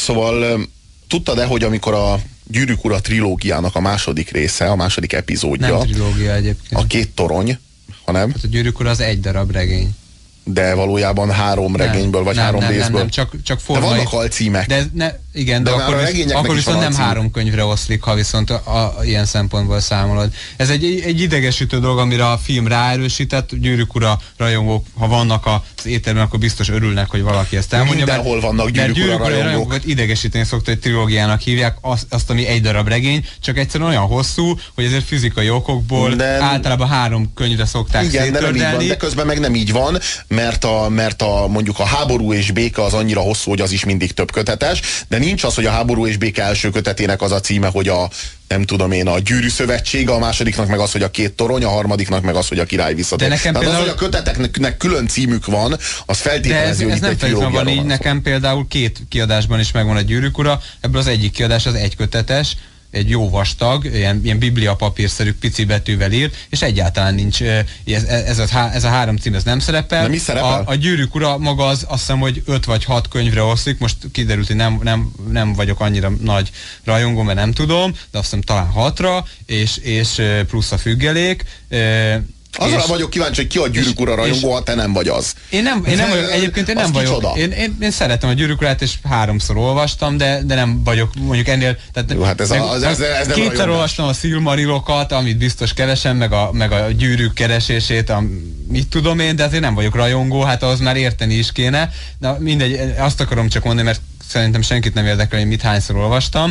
Szóval tudtad-e, hogy amikor a Gyűrűk Ura trilógiának a második része, a második epizódja, nem trilógia egyébként. a két torony, hanem... Hát a Gyűrűk Ura az egy darab regény. De valójában 3 regényből, vagy 3 részből. Nem, csak formai. De vannak alcímek. Igen, de akkor viszont nem 3 könyvre oszlik, ha viszont ilyen szempontból számolod. Ez egy idegesítő dolog, amire a film ráerősített. Gyűrűk Ura rajongók, ha vannak az éterben, akkor biztos örülnek, hogy valaki ezt elmondja. Mindenhol vannak Gyűrűk Ura rajongók. Idegesíteni szokta, hogy trilógiának hívják azt, ami egy darab regény, csak egyszerűen olyan hosszú, hogy ezért fizikai okokból általában 3 könyvre szokták széttördelni. De közben meg nem így van, mert mondjuk a Háború és béke az annyira hosszú, hogy az is mindig több kötetes, de nincs az, hogy a Háború és béke első kötetének az a címe, hogy nem tudom én, a Gyűrű Szövetsége, a másodiknak meg az, hogy a két torony, a harmadiknak meg az, hogy a király visszatér. Tehát például... az, hogy a köteteknek külön címük van, az feltételezi, hogy itt egy trilógiáról van szó. Nekem például 2 kiadásban is megvan a Gyűrűk Ura, ebből az egyik kiadás az egykötetes, egy jó vastag, ilyen bibliapapírszerű pici betűvel írt, és egyáltalán nincs, ez a 3 cím, ez nem szerepel. De mi szerepel? A Gyűrűk Ura maga azt hiszem, hogy 5 vagy 6 könyvre oszlik, most kiderült, hogy nem vagyok annyira nagy rajongó, mert nem tudom, de azt hiszem talán 6-ra, és plusz a függelék. Azra vagyok kíváncsi, hogy ki a Gyűrűk Ura rajongó, ha te nem vagy az. Én nem vagyok, egyébként én nem vagyok. Én szeretem a Gyűrűk Urát, és 3-szor olvastam, de nem vagyok mondjuk ennél. Tehát jó, hát ez nem 2-szer olvastam a Silmarilokat, amit biztos keresem, meg a gyűrűk keresését, mit tudom én, de azért nem vagyok rajongó, hát ahhoz már érteni is kéne. De mindegy, azt akarom csak mondani, mert szerintem senkit nem érdekel, hogy mit hányszor olvastam,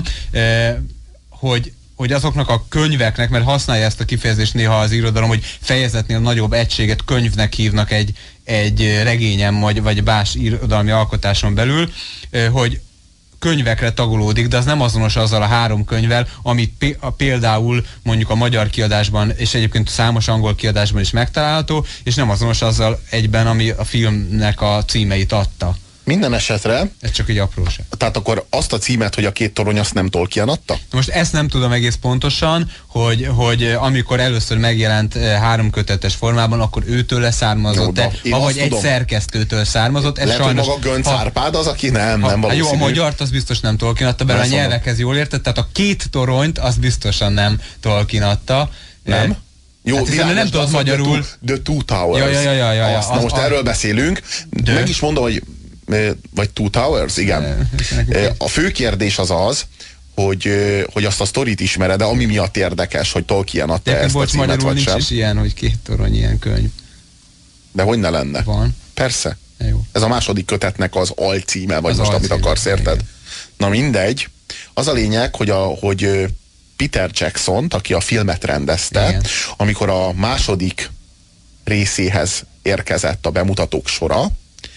hogy azoknak a könyveknek, mert használja ezt a kifejezést néha az irodalom, hogy fejezetnél nagyobb egységet könyvnek hívnak egy regényen, vagy más irodalmi alkotáson belül, hogy könyvekre tagolódik, de az nem azonos azzal a 3 könyvvel, amit például mondjuk a magyar kiadásban, és egyébként számos angol kiadásban is megtalálható, és nem azonos azzal egyben, ami a filmnek a címeit adta. Minden esetre... Ez csak egy apróság. Tehát akkor azt a címet, hogy a két torony, azt nem Tolkien adta? Most ezt nem tudom egész pontosan, hogy amikor először megjelent 3 kötetes formában, akkor őtől leszármazott-e, vagy egy szerkesztőtől származott. Lehet, sajnos, hogy maga Gönc Árpád az, aki nem valószínű. Jó, a magyart az biztos nem Tolkien adta, bele a nyelvekhez jól értett, tehát a 2 toronyt azt biztosan nem Tolkien adta. Nem? Jó, hát nem tudod magyarul. The Two Towers. Ja. Na most erről beszélünk. Meg is mondom, hogy vagy Two Towers, igen. A fő kérdés az, hogy azt a sztorit ismered, de ami miatt érdekes, hogy Tolkien adta ezt a címet, vagy sem. Nincs is ilyen, hogy 2 torony ilyen könyv. De hogy ne lenne? Van. Persze. Jó. Ez a második kötetnek az alcíme, vagy az most alcíme, amit akarsz, érted? Igen. Na mindegy. Az a lényeg, hogy Peter Jackson, aki a filmet rendezte, igen, amikor a második részéhez érkezett a bemutatók sora,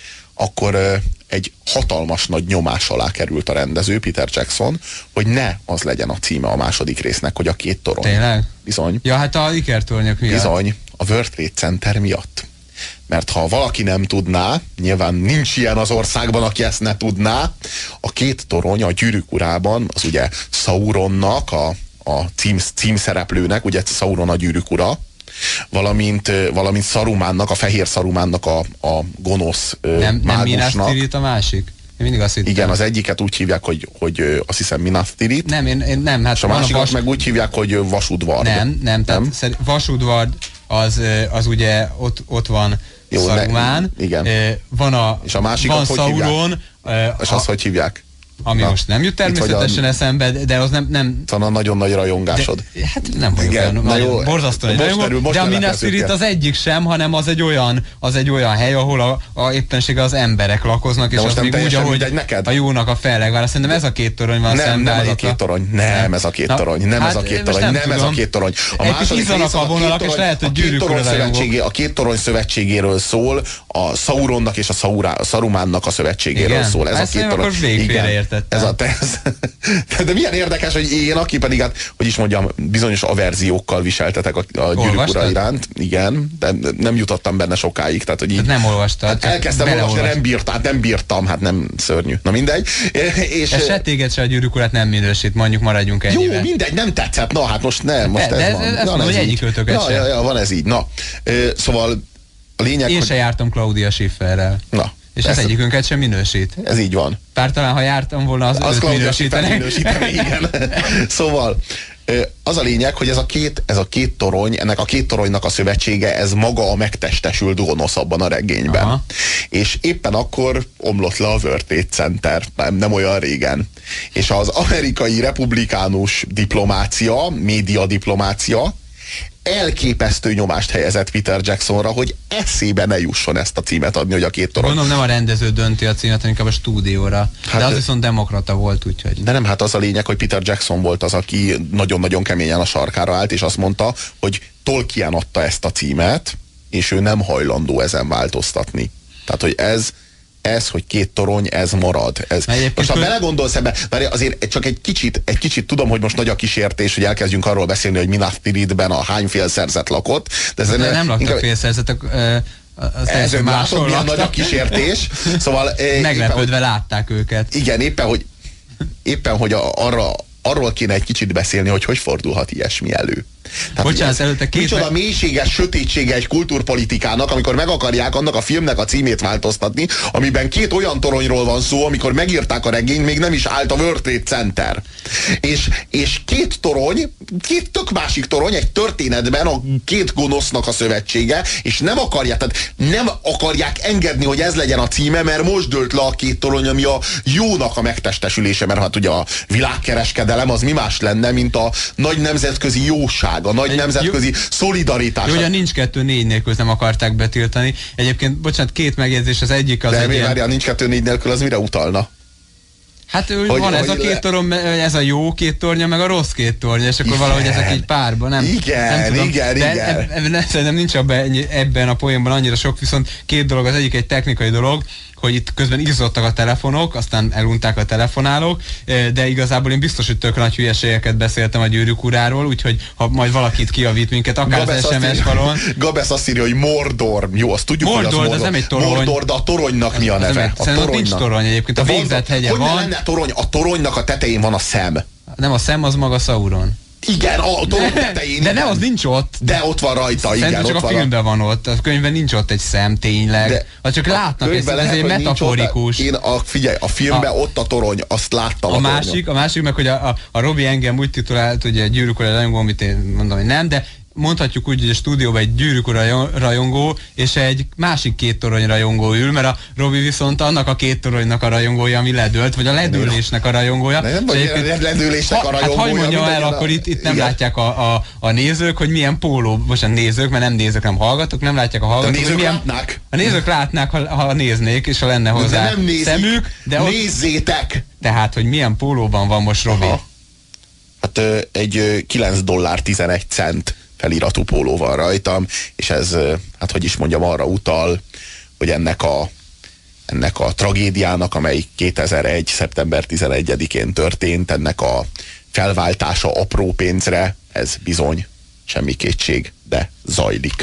akkor egy hatalmas nagy nyomás alá került a rendező, Peter Jackson, hogy ne az legyen a címe a második résznek, hogy a 2 torony. Tényleg? Bizony. Ja, hát a ikertornyok miatt. Bizony, a World Trade Center miatt. Mert ha valaki nem tudná, nyilván nincs ilyen az országban, aki ezt ne tudná, a 2 torony a Gyűrűk Urában, az ugye Sauronnak, a címszereplőnek, ugye Sauron a Gyűrűk Ura, valamint Szarumánnak, a fehér Szarumánnak a gonosz mágusnak. Nem Minas Tirith a másik? Én mindig azt hittem. Igen, az egyiket úgy hívják, hogy azt hiszem Minas Tirith. Nem. Hát és a másikat meg úgy hívják, hogy Vasudvard. Nem. Tehát Vasudvard az ugye ott van. Jó, Szarumán. Igen. Van és a másikat van hogy Sauron. És azt hogy hívják? Ami most nem jut természetesen eszembe, de az nem... Szóval nagyon nagy rajongásod. Hát nem vagyok olyan, borzasztóan egy rajongó, de a Minas Tirith az egyik sem, hanem az egy olyan hely, ahol éppenséggel az emberek lakoznak, és az még úgy, ahogy a jónak a fellegvára. Szerintem ez a 2 torony van szembe. Nem ez a 2 torony, nem ez a 2 torony, nem ez a 2 torony, nem ez a 2 torony. A második rész a vonalak, és lehet, hogy Gyűrűk Ura rajongók. A 2 torony szövetségéről szól, a Sauronnak és a Szarumánnak a szövetségéről szól. Ez a 2 torony. De milyen érdekes, hogy én, aki pedig, hát, hogy is mondjam, bizonyos averziókkal viseltetek a Gyűrűk Ura iránt. Igen, de nem jutottam benne sokáig. Tehát, hogy így, nem olvastad. Hát elkezdtem olvasni, nem bírtam, hát nem szörnyű. Na mindegy. És se téged se a Gyűrűk Urát nem minősít, mondjuk maradjunk ennyivel. Jó, mindegy, nem tetszett. Na hát most nem, most ez van. Ezt mondom, hogy egyik ötöket sem. Ja, van ez így. Na, szóval a lényeg, én se jártam Claudia Schifferrel. Na. És ez egyikünket sem minősít. Ez így van. Bár talán, ha jártam volna, az minősíteni. Igen. Szóval az a lényeg, hogy ez a két torony, ennek a két toronynak a szövetsége, ez maga a megtestesült gonosz abban a regényben. Aha. És éppen akkor omlott le a World Trade Center, nem olyan régen. És az amerikai republikánus diplomácia, média diplomácia elképesztő nyomást helyezett Peter Jacksonra, hogy eszébe ne jusson ezt a címet adni, hogy a két torony. Gondolom nem a rendező dönti a címet, hanem inkább a stúdióra. Hát, de az viszont demokrata volt, úgyhogy. De nem, hát az a lényeg, hogy Peter Jackson volt az, aki nagyon-nagyon keményen a sarkára állt, és azt mondta, hogy Tolkien adta ezt a címet, és ő nem hajlandó ezen változtatni. Tehát, hogy ez, hogy két torony, ez marad. Most ha belegondolsz ebbe, azért csak egy kicsit tudom, hogy most nagy a kísértés, hogy elkezdjünk arról beszélni, hogy Minas Tirithben a hány félszerzet lakott. De nem laktak félszerzetek, ez önmásod, milyen nagy a kísértés. Szóval, meglepődve látták őket. Igen, éppen hogy arról kéne egy kicsit beszélni, hogy fordulhat ilyesmi elő. Bocsánat, előtte micsoda mélységes sötétsége egy kultúrpolitikának, amikor meg akarják annak a filmnek a címét változtatni, amiben két olyan toronyról van szó, amikor megírták a regényt, még nem is állt a World Trade Center. És két torony, két tök másik torony egy történetben a két gonosznak a szövetsége, és nem akarják engedni, hogy ez legyen a címe, mert most dőlt le a két torony, ami a jónak a megtestesülése, mert hát ugye a világkereskedelem az mi más lenne, mint a nagy nemzetközi jóság, a nagy nemzetközi szolidaritás. Jó, ugyan nincs 2-4 nélkül, nem akarták betiltani. Egyébként, bocsánat, két megjegyzés, az egyik az... De mi várjál, nincs 2-4 nélkül, az mire utalna? Hát van ez a két torony, ez a jó két tornya, meg a rossz két tornya, és akkor valahogy ezek így párban, nem tudom. Igen. Szerintem nincs ebben a poénban annyira sok, viszont két dolog, az egyik egy technikai dolog, hogy itt közben izzottak a telefonok, aztán elunták a telefonálók, de igazából én biztos, hogy tök nagy hülyeségeket beszéltem a Gyűrűk uráról, úgyhogy ha majd valakit kijavít minket, akár az SMS falon. Gabesz azt írja, hogy Mordor. Jó, azt tudjuk, Mordor, hogy az Mordor. Nem egy torony. Mordor, de a toronynak mi a neve? Szerintem nincs torony egyébként, a végzett hegye van. Hogy ne lenne torony? A toronynak a tetején van a szem. Nem, a szem az maga Sauron. Igen, a torony tetején. De nem, az nincs ott. De ott van rajta, igen. Csak ott a filmben van ott, a könyvben nincs ott egy szem, tényleg. Az csak látnak, ez egy metaforikus. Figyelj, a filmben ott a torony, azt láttam a másik meg, hogy a Robi engem úgy titulált, hogy a Gyűrűk ura rajongó, amit én mondom, hogy nem, de mondhatjuk úgy, hogy a stúdióban egy Gyűrűk ura rajongó, és egy másik két torony rajongó ül, mert a Robi viszont annak a két toronynak a rajongója, ami ledőlt, vagy a ledőlésnek a rajongója. Nem vagy ledőlésnek a rajongója. Hát hogy mondja el, akkor itt nem látják a nézők, hogy milyen póló, bocsánat, nézők, mert nem nézők, nem hallgatók, nem látják a hallgatók. A nézők látnák. A nézők látnák, ha néznék, és ha lenne hozzá de nem nézik, szemük. De nézzétek! Tehát, hogy milyen pólóban van most Robi? Aha. Hát egy $9.11 feliratú póló van rajtam, és ez, hát hogy is mondjam, arra utal, hogy ennek a tragédiának, amely 2001. szeptember 11-én történt, ennek a felváltása apró pénzre, ez bizony semmi kétség, de zajlik.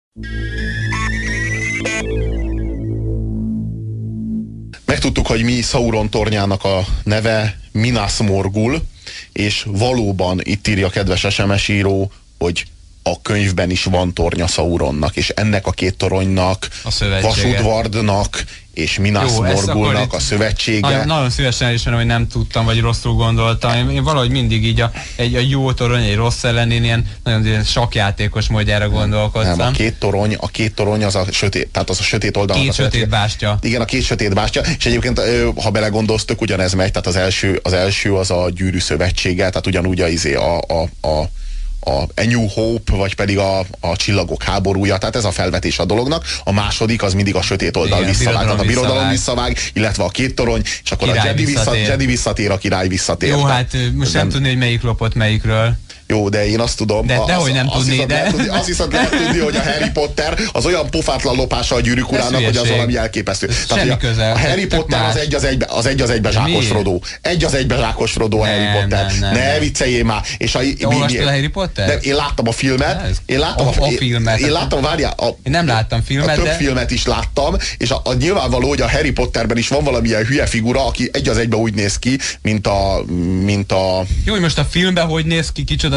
Megtudtuk, hogy mi Sauron tornyának a neve Minas Morgul, és valóban itt írja a kedves SMS író, hogy a könyvben is van tornya Sauronnak, és ennek a két toronynak, Vasudvardnak és Minas Morgulnak a szövetsége. Nagyon szívesen elismerem, hogy nem tudtam, vagy rosszul gondoltam. Én valahogy mindig így a jó torony, egy rossz ellen, én ilyen nagyon sakjátékos módjára gondolkodtam. Nem, a két torony az a sötét, tehát az a sötét oldalnak. Két sötét bástya. Igen, a két sötét bástya, és egyébként, ha belegondolsz, tök ugyanez megy, tehát az első az a Gyűrű szövetsége, tehát ugyanúgy a New Hope, vagy pedig a Csillagok háborúja, tehát ez a felvetés a dolognak. A második az mindig a sötét oldal visszavág, tehát a birodalom visszavág, illetve a két torony, és akkor a Jedi visszatér, a király visszatér. Jó, hát most nem tudni, hogy melyik lopott melyikről. Jó, de én azt tudom. Dehogy nem tudni, de... Azt viszont lehet tudni, hogy a Harry Potter az olyan pofátlan lopása a Gyűrűk urának, hogy az valami elképesztő. Semmi közel. A Harry Potter az egy az egybe zsákos Frodo. Egy az egybe zsákos Frodo a Harry Potter. Ne vicceljél már. Te olvastad a Harry Potter? Én láttam a filmet. Én láttam, várjál. Én nem láttam filmet, de... Több filmet is láttam, és nyilvánvaló, hogy a Harry Potterben is van valamilyen hülye figura, aki egy az egybe úgy néz ki, mint a... Jó, hogy most a filmben hogy néz ki, kicsoda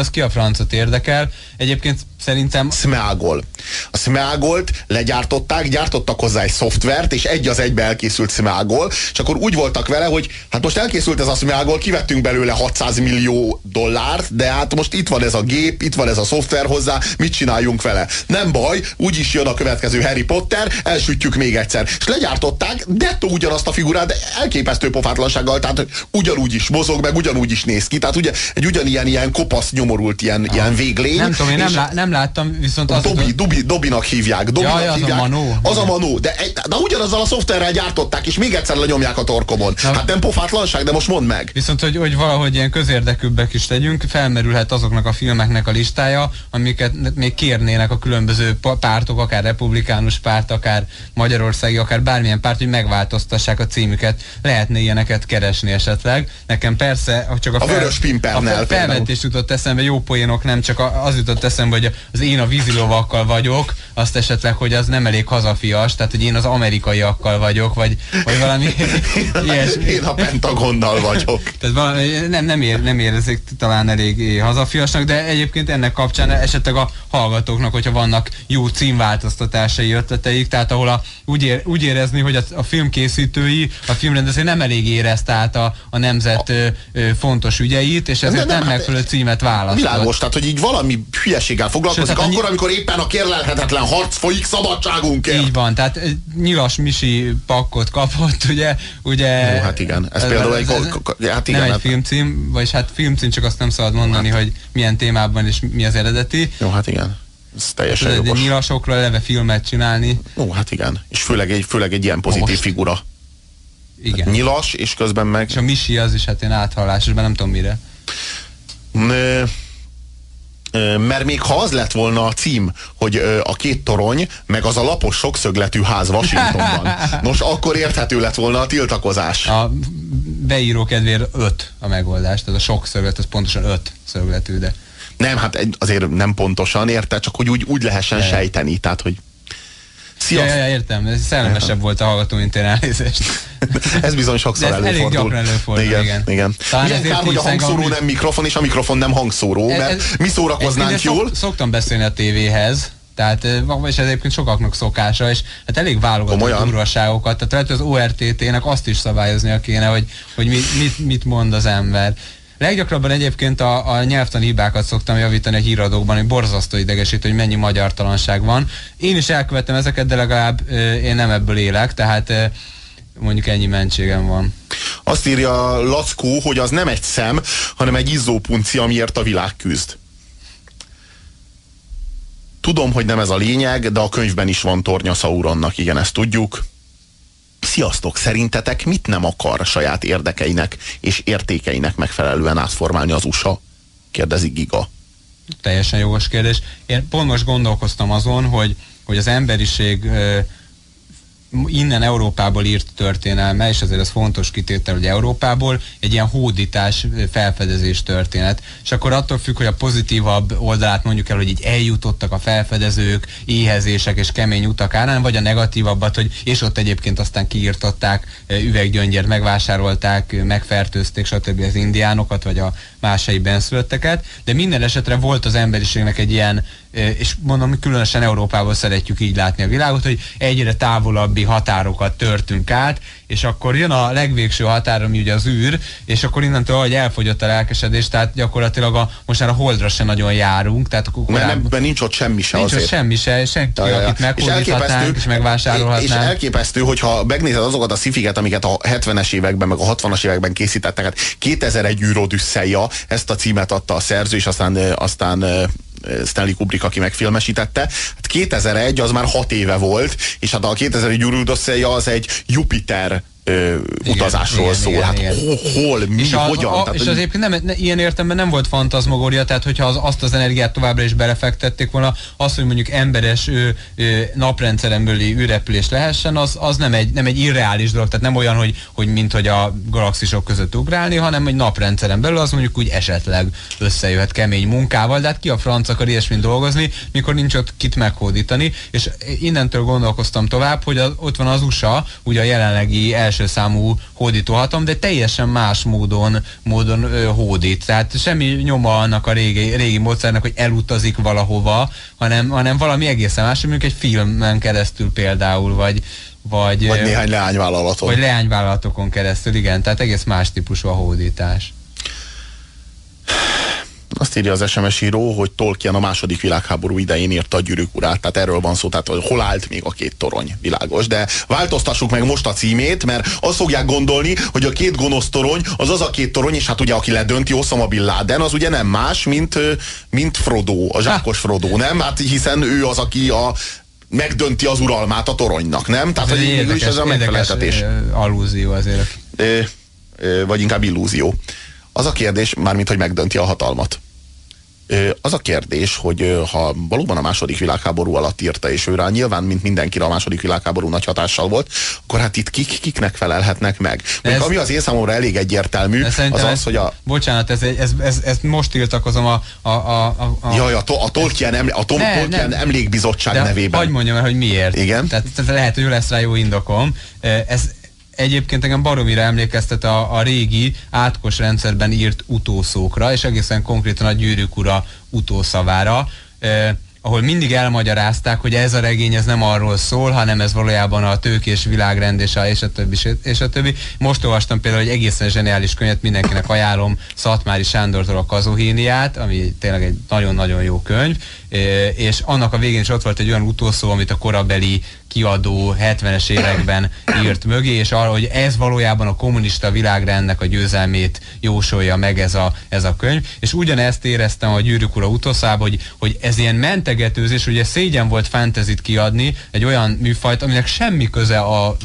az ki a francot érdekel. Egyébként szerintem... Smeagol. A Smeagolt legyártották, gyártottak hozzá egy szoftvert, és egy az egybe elkészült Smeagol, és akkor úgy voltak vele, hogy hát most elkészült ez a Smeagol, kivettünk belőle 600 millió dollárt, de hát most itt van ez a gép, itt van ez a szoftver hozzá, mit csináljunk vele? Nem baj, úgyis jön a következő Harry Potter, elsütjük még egyszer. És legyártották, dettó ugyanazt a figurát, de elképesztő pofátlansággal, tehát ugyanúgy is mozog, meg ugyanúgy is néz ki, tehát ugye egy ugyanilyen kopasz, nyomorult ilyen véglény. Nem tudom, én nem láttam, viszont az... Dobinak hívják. Az a Manó. Az a Manó, de ugyanazzal a szoftverrel gyártották, és még egyszer lenyomják a torkomon. Hát nem pofátlanság, de most mondd meg. Viszont, hogy valahogy ilyen közérdekűbbek is legyünk, felmerülhet azoknak a filmeknek a listája, amiket még kérnének a különböző pártok, akár republikánus párt, akár magyarországi, akár bármilyen párt, hogy megváltoztassák a címüket. Lehetne ilyeneket keresni esetleg. Nekem persze, csak a Vörös Pimpernel a felvetés jutott eszembe, jó poénok, nem csak az jutott eszembe, hogy az én a vízilovakkal vagyok, azt esetleg, hogy az nem elég hazafias, tehát hogy én az amerikaiakkal vagyok, vagy valami ilyesmi. Én a Pentagonnal vagyok. Tehát valami, nem érezzék talán elég hazafiasnak, de egyébként ennek kapcsán esetleg a hallgatóknak, hogyha vannak jó címváltoztatásai, ötleteik, tehát ahol úgy érezni, hogy a filmkészítői, a filmrendező nem elég érezte át a nemzet fontos ügyeit, és ezért nem megfelelő címet választott. Világos, tehát hogy így valami hülyeséggel foglalkozik, akkor, amikor éppen a kérlelhetetlen harc folyik szabadságunkért. Így van, tehát Nyilas Misi pakkot kapott, ugye Jó, hát igen. Ez például nem egy filmcím, vagyis hát filmcím, csak azt nem szabad mondani, hogy milyen témában és mi az eredeti. Jó, hát igen. Ez teljesen jogos. Nyilasokról eleve filmet csinálni. Ó, hát igen. És főleg egy ilyen pozitív figura. Igen. Hát nyilas, és közben meg... És a Misi az is, hát én áthallásos, nem tudom mire. Mert még ha az lett volna a cím, hogy a két torony, meg az a lapos sokszögletű ház Washingtonban. Nos, akkor érthető lett volna a tiltakozás. A beíró kedvéért 5 a megoldás, tehát a sokszöglet, az pontosan 5 szögletű, de... Nem, hát azért nem pontosan, érte, csak hogy úgy lehessen sejteni, tehát hogy... Ja, értem, ez szellemesebb volt a hallgató, mint én, elnézést. Ez bizony sokszor előfordul. Elég gyakran előfordul, igen. Milyen kár, hogy a hangszóró nem mikrofon, és a mikrofon nem hangszóró, mert mi szórakoznánk jól. Szoktam beszélni a tévéhez, tehát, és ez egyébként sokaknak szokása, és hát elég válogatott durvaságokat, tehát lehet, hogy az ORTT-nek azt is szabályoznia kéne, hogy mit mond az ember. Leggyakrabban egyébként a nyelvtani hibákat szoktam javítani a híradókban, hogy borzasztó idegesítő, hogy mennyi magyartalanság van. Én is elkövettem ezeket, de legalább én nem ebből élek, tehát mondjuk ennyi mentségem van. Azt írja Lackó, hogy az nem egy szem, hanem egy izzópunci, amiért a világ küzd. Tudom, hogy nem ez a lényeg, de a könyvben is van tornya Sauronnak, igen, ezt tudjuk. Sziasztok, szerintetek mit nem akar saját érdekeinek és értékeinek megfelelően átformálni az USA? Kérdezi Giga. Teljesen jogos kérdés. Én pont most gondolkoztam azon, hogy az emberiség innen Európából írt történelme, és azért ez fontos kitétel, hogy Európából egy ilyen hódítás, felfedezés történet. És akkor attól függ, hogy a pozitívabb oldalát mondjuk el, hogy így eljutottak a felfedezők, éhezések és kemény utak árán, vagy a negatívabbat, hogy és ott egyébként aztán kiírtották, üveggyöngyért megvásárolták, megfertőzték, stb. Az indiánokat, vagy a másai benszülötteket, de minden esetre volt az emberiségnek egy ilyen, és mondom, különösen Európából szeretjük így látni a világot, hogy egyre távolabbi határokat törtünk át, és akkor jön a legvégső határ, ami ugye az űr, és akkor innentől, hogy elfogyott a lelkesedés, tehát gyakorlatilag most már a Holdra se nagyon járunk, tehát akkor mert nincs ott semmi se nincs azért. Ott semmi se, senki, akit meghódíthatnánk, és megvásárolhatnánk. És elképesztő, hogyha megnézed azokat a szifiket, amiket a 70-es években, meg a 60-as években készítettek, hát 2001 űr Odüsszeia, ezt a címet adta a szerző, és aztán Stanley Kubrick, aki megfilmesítette. Hát 2001 az már 6 éve volt, és hát a 2001 űr Odüsszeia az egy Jupiter utazásról szól. Hát hol, mi, hogyan? És az egyébként ilyen értelemben nem volt fantazmagória, tehát hogyha azt az energiát továbbra is belefektették volna, az, hogy mondjuk emberes naprendszeren belüli űrrepülés lehessen, az nem egy irreális dolog, tehát nem olyan, hogy mint hogy a galaxisok között ugrálni, hanem egy naprendszeren belül az mondjuk úgy esetleg összejöhet kemény munkával, de hát ki a franc akar ilyesmint dolgozni, mikor nincs ott kit meghódítani, és innentől gondolkoztam tovább, hogy ott van az USA, ugye a jelenlegi első első számú hódítóhatalom, de teljesen más módon hódít. Tehát semmi nyoma annak a régi módszernek, hogy elutazik valahova, hanem valami egészen más, mondjuk egy filmen keresztül például, vagy néhány leányvállalaton. Vagy leányvállalatokon keresztül, igen. Tehát egész más típusú a hódítás. Azt írja az SMS író, hogy Tolkien a második világháború idején írta a Gyűrűk urát, tehát erről van szó, tehát hol állt még a két torony, világos. De változtassuk meg most a címét, mert azt fogják gondolni, hogy a két gonosz torony az a két torony, és hát ugye aki ledönti, Osama Bin Laden, az ugye nem más, mint Frodo, a zsákos Frodo, nem? Hát hiszen ő az, aki megdönti az uralmát a toronynak, nem? Tehát hogy érdekes, ez a megfeleltetés. Allúzió azért. Vagy inkább illúzió. Az a kérdés, mármint, hogy megdönti a hatalmat. Az a kérdés, hogy ha valóban a második világháború alatt írta, és őre nyilván, mint mindenkire a második világháború nagy hatással volt, akkor hát itt kiknek felelhetnek meg. Ami az én számomra elég egyértelmű, az az, hogy a... Bocsánat, ez most tiltakozom a Tolkien emlékbizottság nevében. Hadd mondjam el, hogy miért. Igen? Tehát lehet, hogy lesz rá jó indokom. Egyébként engem baromira emlékeztet a régi átkos rendszerben írt utószókra, és egészen konkrétan a Gyűrűk ura utószavára, ahol mindig elmagyarázták, hogy ez a regény ez nem arról szól, hanem ez valójában a tőkés világrend és a többi. Most olvastam például egy egészen zseniális könyvet, mindenkinek ajánlom, Szatmári Sándortól a Kazuhéniát, ami tényleg egy nagyon-nagyon jó könyv, és annak a végén is ott volt egy olyan utószó, amit a korabeli kiadó 70-es években írt mögé, és arra, hogy ez valójában a kommunista világrendnek a győzelmét jósolja meg ez a könyv, és ugyanezt éreztem a Gyűrűk ura utószában, hogy ez ilyen mentegetőzés, ugye szégyen volt fantasyt kiadni, egy olyan műfajt, aminek semmi köze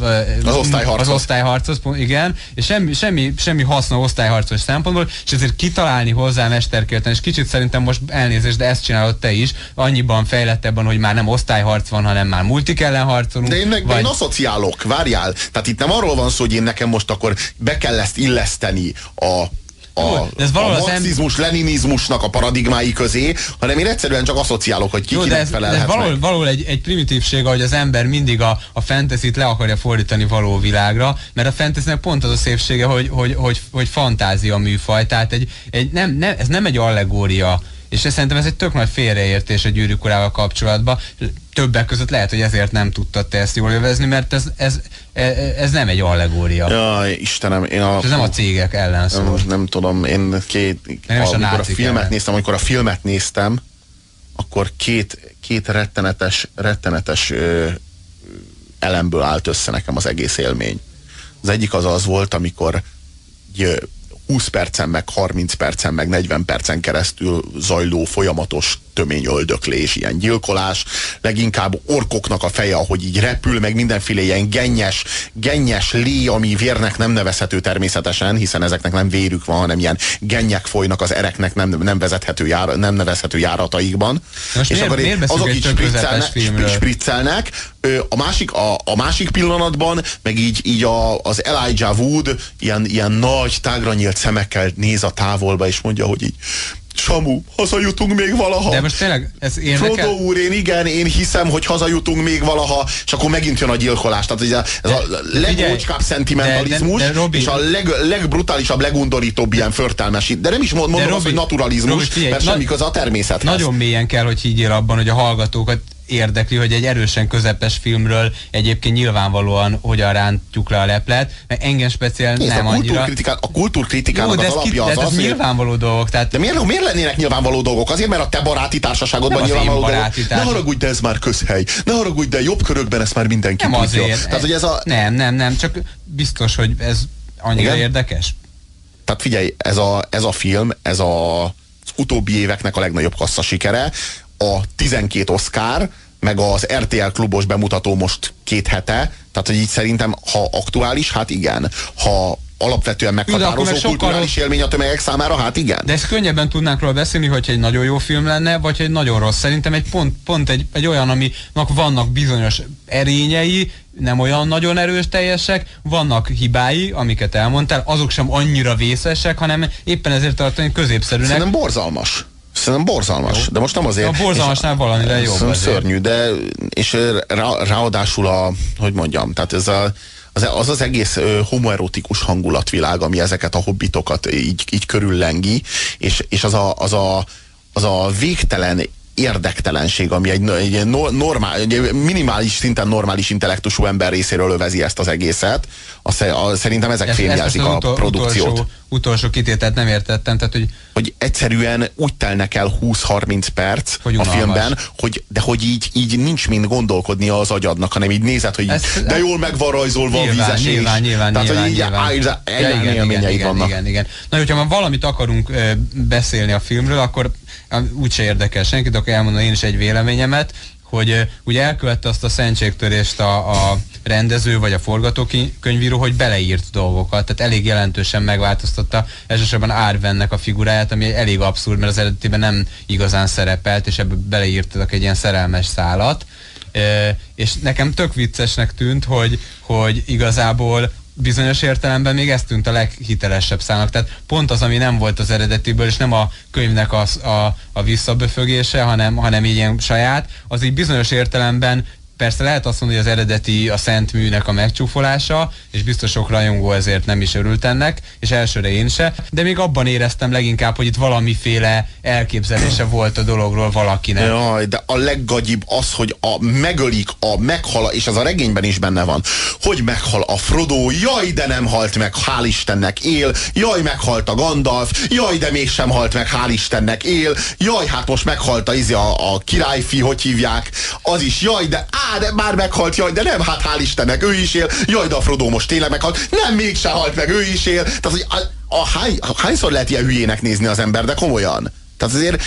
az osztályharchoz, igen, és semmi haszna osztályharcos szempontból, és ezért kitalálni hozzá mesterkélten, és kicsit szerintem most elnézést, de ezt csinálod te is, annyiban fejlettebben, hogy már nem osztályharc van, hanem már multik ellen harcolunk. De én asszociálok, várjál. Tehát itt nem arról van szó, hogy én nekem most akkor be kell ezt illeszteni a marxizmus, leninizmusnak a paradigmái közé, hanem én egyszerűen csak asszociálok, hogy kinek felelhet meg. Ez valahol egy primitívség, hogy az ember mindig a fantasyt le akarja fordítani való világra, mert a fantasynek pont az a szépsége, hogy fantázia műfaj, tehát ez nem egy allegória, és szerintem ez egy tök nagy félreértés a Gyűrűk urával kapcsolatban. Többek között lehet, hogy ezért nem tudtad te ezt jól jövezni, mert ez nem egy allegória. Jaj, Istenem, ez nem a cégek ellen szól. Nem tudom, én amikor a filmet néztem, akkor két rettenetes elemből állt össze nekem az egész élmény. Az egyik az volt, amikor 20 percen, meg 30 percen, meg 40 percen keresztül zajló folyamatos töményöldöklés, ilyen gyilkolás, leginkább orkoknak a feje, ahogy így repül, meg mindenféle ilyen gennyes lé, ami vérnek nem nevezhető természetesen, hiszen ezeknek nem vérük van, hanem ilyen gennyek folynak az ereknek nem nevezhető járataikban. Most és akkor azok így spriccelnek. A másik pillanatban, meg így az Elijah Wood ilyen nagy, tágra nyílt szemekkel néz a távolba, és mondja, hogy így Samu, hazajutunk még valaha. De most tényleg ez érdekel? Frodo úr, én hiszem, hogy hazajutunk még valaha, és akkor megint jön a gyilkolás. Tehát ez a legócskább szentimentalizmus, és a legbrutálisabb, legundorítóbb ilyen förtelmes. De nem is mondom azt, hogy naturalizmus, mert semmi köze a természethez. Nagyon mélyen kell, hogy higgyél abban, hogy a hallgatókat érdekli, hogy egy erősen közepes filmről egyébként nyilvánvalóan hogyan rántjuk le a leplet, mert engem speciál nem annyira. A kultúrkritikának az alapja az, hogy nyilvánvaló dolgok. Tehát... De miért lennének nyilvánvaló dolgok? Azért, mert a te baráti társaságodban nyilvánvaló dolgok. Ne haragudj, de ez már közhely. Ne haragudj, de jobb körökben ezt már mindenki nem tudja. Azért. Tehát, hogy nem, csak biztos, hogy ez annyira érdekes. Tehát figyelj, ez a film, ez az utóbbi éveknek a legnagyobb kassza sikere. A 12 Oscar, meg az RTL klubos bemutató most 2 hete, tehát hogy így szerintem, ha aktuális, hát igen. Ha alapvetően meghatározó kulturális élmény a tömegek számára, hát igen. De ezt könnyebben tudnánk róla beszélni, hogyha egy nagyon jó film lenne, vagy egy nagyon rossz. Szerintem pont egy olyan, aminek vannak bizonyos erényei, nem olyan nagyon erős teljesek, vannak hibái, amiket elmondtál, azok sem annyira vészesek, hanem éppen ezért tartani középszerűnek. Szerintem borzalmas. Jó. De most nem azért... A borzalmasnál valamivel jobb azért. Szörnyű, de és ráadásul hogy mondjam, tehát ez az egész homoerotikus hangulatvilág, ami ezeket a hobbitokat így körüllengi, és az a végtelen érdektelenség, ami egy minimális szinten normális intellektusú ember részéről övezi ezt az egészet, szerintem ezek fémjelzik a produkciót. Utolsó kitételt nem értettem, tehát hogy egyszerűen úgy telnek el 20-30 perc a filmben, hogy így nincs mind gondolkodnia az agyadnak, hanem így nézed, hogy de jól meg van rajzolva a vízesés. Nyilván. Tehát, hogy így élményeid vannak. Igen. Na, hogyha már valamit akarunk beszélni a filmről, akkor úgyse érdekel senkit, akkor elmondom én is egy véleményemet, hogy ugye elkövette azt a szentségtörést a rendező vagy a forgatókönyvíró, hogy beleírt dolgokat, tehát elég jelentősen megváltoztatta elsősorban Arwennek a figuráját, ami elég abszurd, mert az eredetiben nem igazán szerepelt, és ebből beleírtak egy ilyen szerelmes szálat. És nekem tök viccesnek tűnt, hogy igazából bizonyos értelemben még ez tűnt a leghitelesebb számnak. Tehát pont az, ami nem volt az eredetiből, és nem a könyvnek a visszaböfögése, hanem így ilyen saját, az így bizonyos értelemben persze lehet azt mondani, hogy az eredeti a Szent Műnek a megcsúfolása, és biztos sok rajongó ezért nem is örült ennek, és elsőre én se, de még abban éreztem leginkább, hogy itt valamiféle elképzelése volt a dologról valakinek. Jaj, de a leggagyibb az, hogy megölik, meghal, és ez a regényben is benne van, hogy meghal a Frodo, jaj, de nem halt meg, hál' Istennek él, jaj, meghalt a Gandalf, jaj, de mégsem halt meg, hál' Istennek él, jaj, hát most meghalt a királyfi, hogy hívják, az is, jaj, de már meghalt, jaj, de nem, hát hál' Istennek, ő is él, jaj, de a Frodo most tényleg meghalt, nem, mégsem halt meg, ő is él. Tehát, hogy hányszor lehet ilyen hülyének nézni az ember, de komolyan. Tehát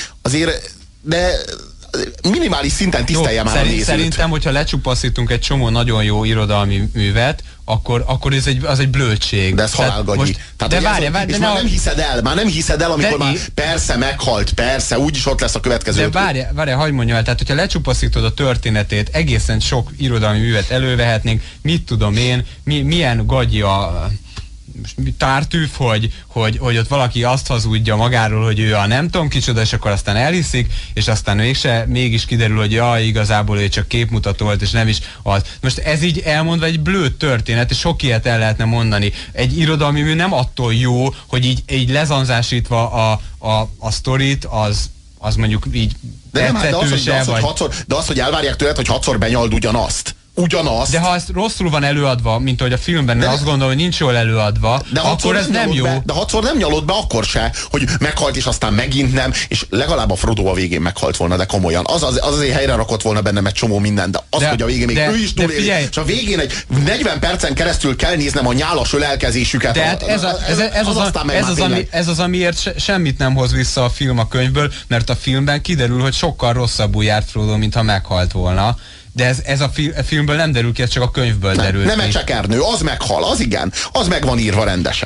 de minimális szinten tisztelje már a nézőt. Szerintem, hogyha lecsupaszítunk egy csomó nagyon jó irodalmi művet, akkor az egy blödség. De ez halálgagyi. És már nem hiszed el, amikor már persze meghalt, persze, úgyis ott lesz a következő. De várj, hagyj mondjam el, tehát hogyha lecsupaszítod a történetét, egészen sok irodalmi művet elővehetnénk, mit tudom én, milyen gagyi a Tartüff, hogy ott valaki azt hazudja magáról, hogy ő a nem tudom kicsoda, és akkor aztán elhiszik, és aztán mégis kiderül, hogy igazából ő csak képmutató volt, és nem is az. Most ez így elmondva egy blőd történet, és sok ilyet el lehetne mondani. Egy irodalmi mű nem attól jó, hogy így lezanzásítva a sztorit, az mondjuk így de az, hogy elvárják tőled, hogy 6-szor benyald ugyanazt. De ha ez rosszul van előadva, mint ahogy a filmben azt gondolom, hogy nincs jól előadva, akkor ez nem jó. De 6-szor nem nyalod be akkor se, hogy meghalt és aztán megint nem, és legalább a Frodo a végén meghalt volna, de komolyan. Az azért helyre rakott volna bennem egy csomó minden, de az, hogy a végén még ő is túléli, és a végén egy 40 percen keresztül kell néznem a nyálas ölelkezésüket. Tehát ez az, amiért semmit nem hoz vissza a film a könyvből, mert a filmben kiderül, hogy sokkal rosszabbul járt Frodo, mintha meghalt volna. De ez a filmből nem derül ki, ez csak a könyvből derül ki. Nem egy csekernő, az meghal, az igen, az meg van írva rendesen.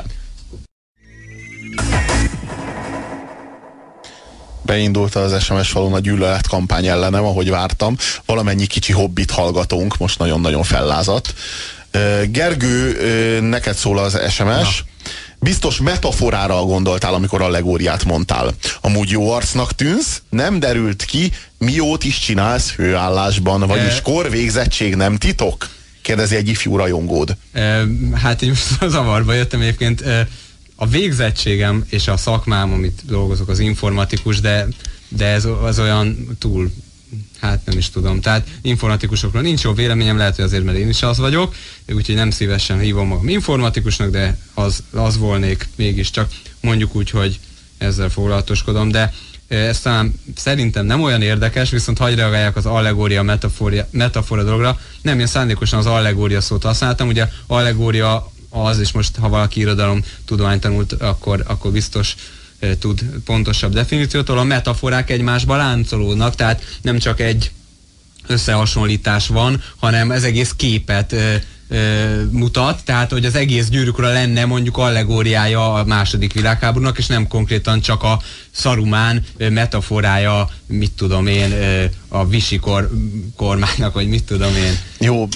Beindult az SMS falon a gyűlölet kampány ellenem, ahogy vártam. Valamennyi kicsi hobbit hallgatónk, most nagyon-nagyon fellázadt. Gergő, neked szól az SMS. Na. Biztos metaforára gondoltál, amikor allegóriát mondtál. Amúgy jó arcnak tűnsz, nem derült ki, miót is csinálsz főállásban, vagyis korvégzettség nem titok? Kérdezi egy ifjú rajongód. Hát én most zavarba jöttem egyébként. A végzettségem és a szakmám, amit dolgozok, az informatikus, de ez az olyan túl, hát nem is tudom. Tehát informatikusokról nincs jó véleményem, lehet, hogy azért, mert én is az vagyok, úgyhogy nem szívesen hívom magam informatikusnak, de az volnék mégiscsak. Mondjuk úgy, hogy ezzel foglalatoskodom, de ez talán szerintem nem olyan érdekes, viszont hagyj reagálják az allegória, metafora dologra. Nem, én szándékosan az allegória szót használtam, ugye allegória az, és most ha valaki irodalom tudományt tanult, akkor biztos tud pontosabb definíciótól. A metaforák egymásba láncolódnak, tehát nem csak egy összehasonlítás van, hanem ez egész képet mutat, tehát hogy az egész Gyűrűk ura lenne mondjuk allegóriája a második világháborúnak, és nem konkrétan csak a Szarumán metaforája, mit tudom én, a Visi kormánynak, vagy mit tudom én. Jó,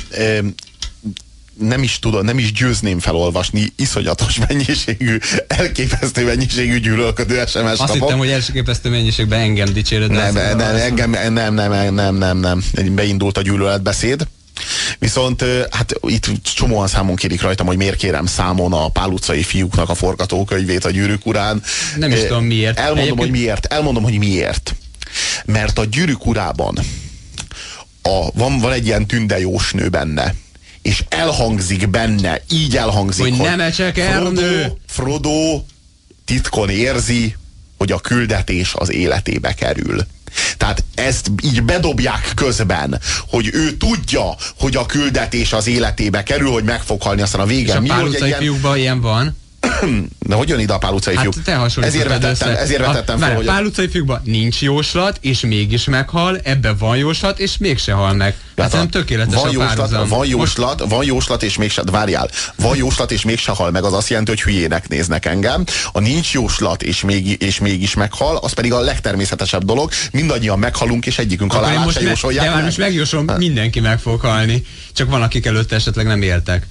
nem is győzném felolvasni, iszonyatos mennyiségű, elképesztő mennyiségű gyűlölködő SMS-t kapok. Azt hittem, hogy elképesztő mennyiségben engem dicséred. Nem. Beindult a gyűlöletbeszéd. Viszont hát itt csomóan számon kérik rajtam, hogy miért kérem számon a Pál utcai fiúknak a forgatókönyvét a Gyűrűk urán. Nem is tudom miért. Elmondom, hogy miért. Mert a Gyűrűk urában van egy ilyen tünde jósnő benne, és elhangzik benne, így elhangzik, hogy nem ecsek el, Frodo titkon érzi, hogy a küldetés az életébe kerül. Tehát ezt így bedobják közben, hogy ő tudja, hogy a küldetés az életébe kerül, hogy meg fog halni, aztán a végén. És a Pál utcai fiúkban ilyen van. De hogy jön ide a Pál utcai fiúk? Hát te hasonlítottad össze. Ezért vetettem fel, hogy... A Pál utcai fiúkban nincs jóslat, és mégis meghal, ebben van jóslat, és mégse hal meg. Hát nem tökéletes a párhuzam. Van jóslat, és mégse... Várjál. Van jóslat, és mégse hal meg, az azt jelenti, hogy hülyének néznek engem. A nincs jóslat, és mégis meghal, az pedig a legtermészetesebb dolog. Mindannyian meghalunk, és egyikünk halálát se jósolják meg. De már most megjósolom, mindenki meg fog halni. Csak van, akik előtte esetleg nem éltek.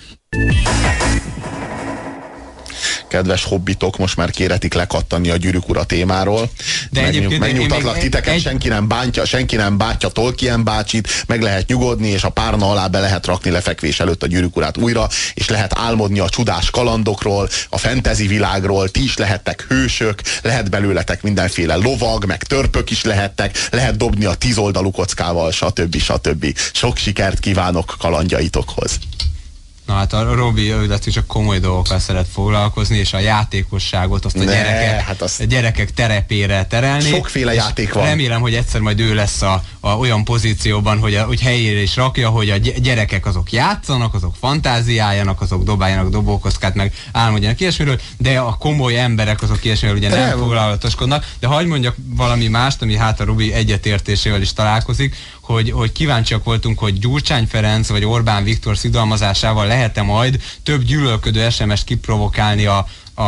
Kedves hobbitok, most már kéretik lekattani a Gyűrűk ura témáról. De megnyugtatlak titeket, senki nem bántja Tolkien bácsit, meg lehet nyugodni, és a párna alá be lehet rakni lefekvés előtt a Gyűrűk urát újra, és lehet álmodni a csodás kalandokról, a fantasy világról, ti is lehettek hősök, lehet belőletek mindenféle lovag, meg törpök is lehettek, lehet dobni a 10 oldalú kockával, stb. Sok sikert kívánok kalandjaitokhoz. Na hát a Robi csak komoly dolgokkal szeret foglalkozni, és a játékosságot azt a gyerekek terepére terelni. Sokféle játék van. Remélem, hogy egyszer majd ő lesz olyan pozícióban, hogy helyére is rakja, hogy a gyerekek azok játszanak, azok fantáziáljanak, azok dobáljanak dobókockát, meg álmodjanak ilyesmiről, de a komoly emberek azok ilyesmiről ugye nem foglalatoskodnak. De hadd mondjak valami mást, ami hát a Robi egyetértésével is találkozik, hogy kíváncsiak voltunk, hogy Gyurcsány Ferenc vagy Orbán Viktor szidalmazásával lehet-e majd több gyűlölködő SMS-t kiprovokálni a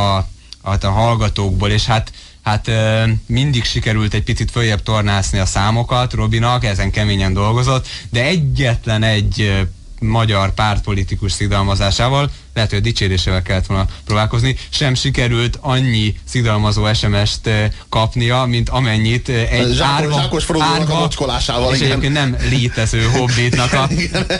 hallgatókból, és hát mindig sikerült egy picit följebb tornászni a számokat Robinak, ezen keményen dolgozott, de egyetlen egy magyar pártpolitikus szidalmazásával, lehet, hogy a dicsérésével kellett volna próbálkozni, sem sikerült annyi szidalmazó SMS-t kapnia, mint amennyit egy Zsákos Frodónak a mocskolásával. És egyébként nem létező hobbitnak a...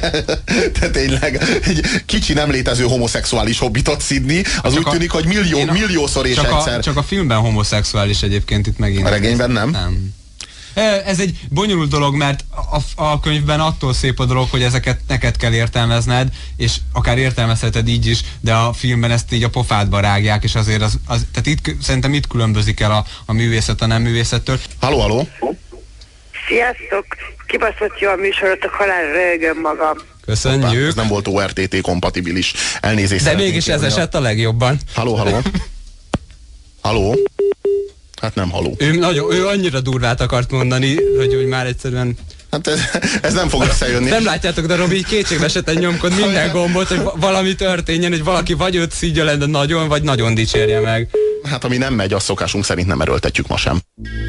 De tényleg, egy kicsi nem létező homoszexuális hobbitot szidni, az úgy tűnik, hogy milliószor és egyszer. Csak a filmben homoszexuális egyébként itt megint. A regényben nem? Nem. Ez egy bonyolult dolog, mert a könyvben attól szép a dolog, hogy ezeket neked kell értelmezned, és akár értelmezheted így is, de a filmben ezt így a pofádba rágják, és azért tehát szerintem itt különbözik el a művészet a nem művészettől. Halló? Sziasztok! Kibaszott jó a műsorotok, halálra röhögöm magam. Köszönjük. Ez nem volt ORTT kompatibilis. Elnézést. De mégis ez esett a legjobban. Halló? Hát nem haló. Ő annyira durvát akart mondani, hogy már egyszerűen... Hát ez nem fog összejönni. Nem látjátok, de Robi kétségbe esetten nyomkod minden gombot, hogy valami történjen, hogy valaki vagy őt szídja le, de nagyon, vagy nagyon dicsérje meg. Hát ami nem megy, azt szokásunk szerint nem erőltetjük ma sem.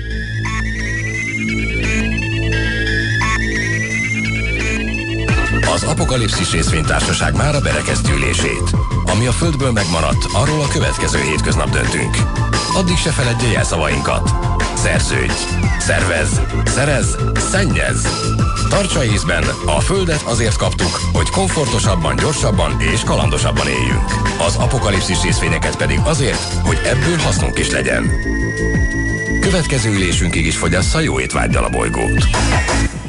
Az Apokalipszis részvénytársaság mára berekezti ülését. Ami a Földből megmaradt, arról a következő hétköznap döntünk. Addig se feledje jelszavainkat. Szerződj, szervezz, szerezz, szennyezz. Tartsa észben, a Földet azért kaptuk, hogy komfortosabban, gyorsabban és kalandosabban éljünk. Az Apokalipszis részvényeket pedig azért, hogy ebből hasznunk is legyen. Következő ülésünkig is fogyassza jó étvággyal a bolygót.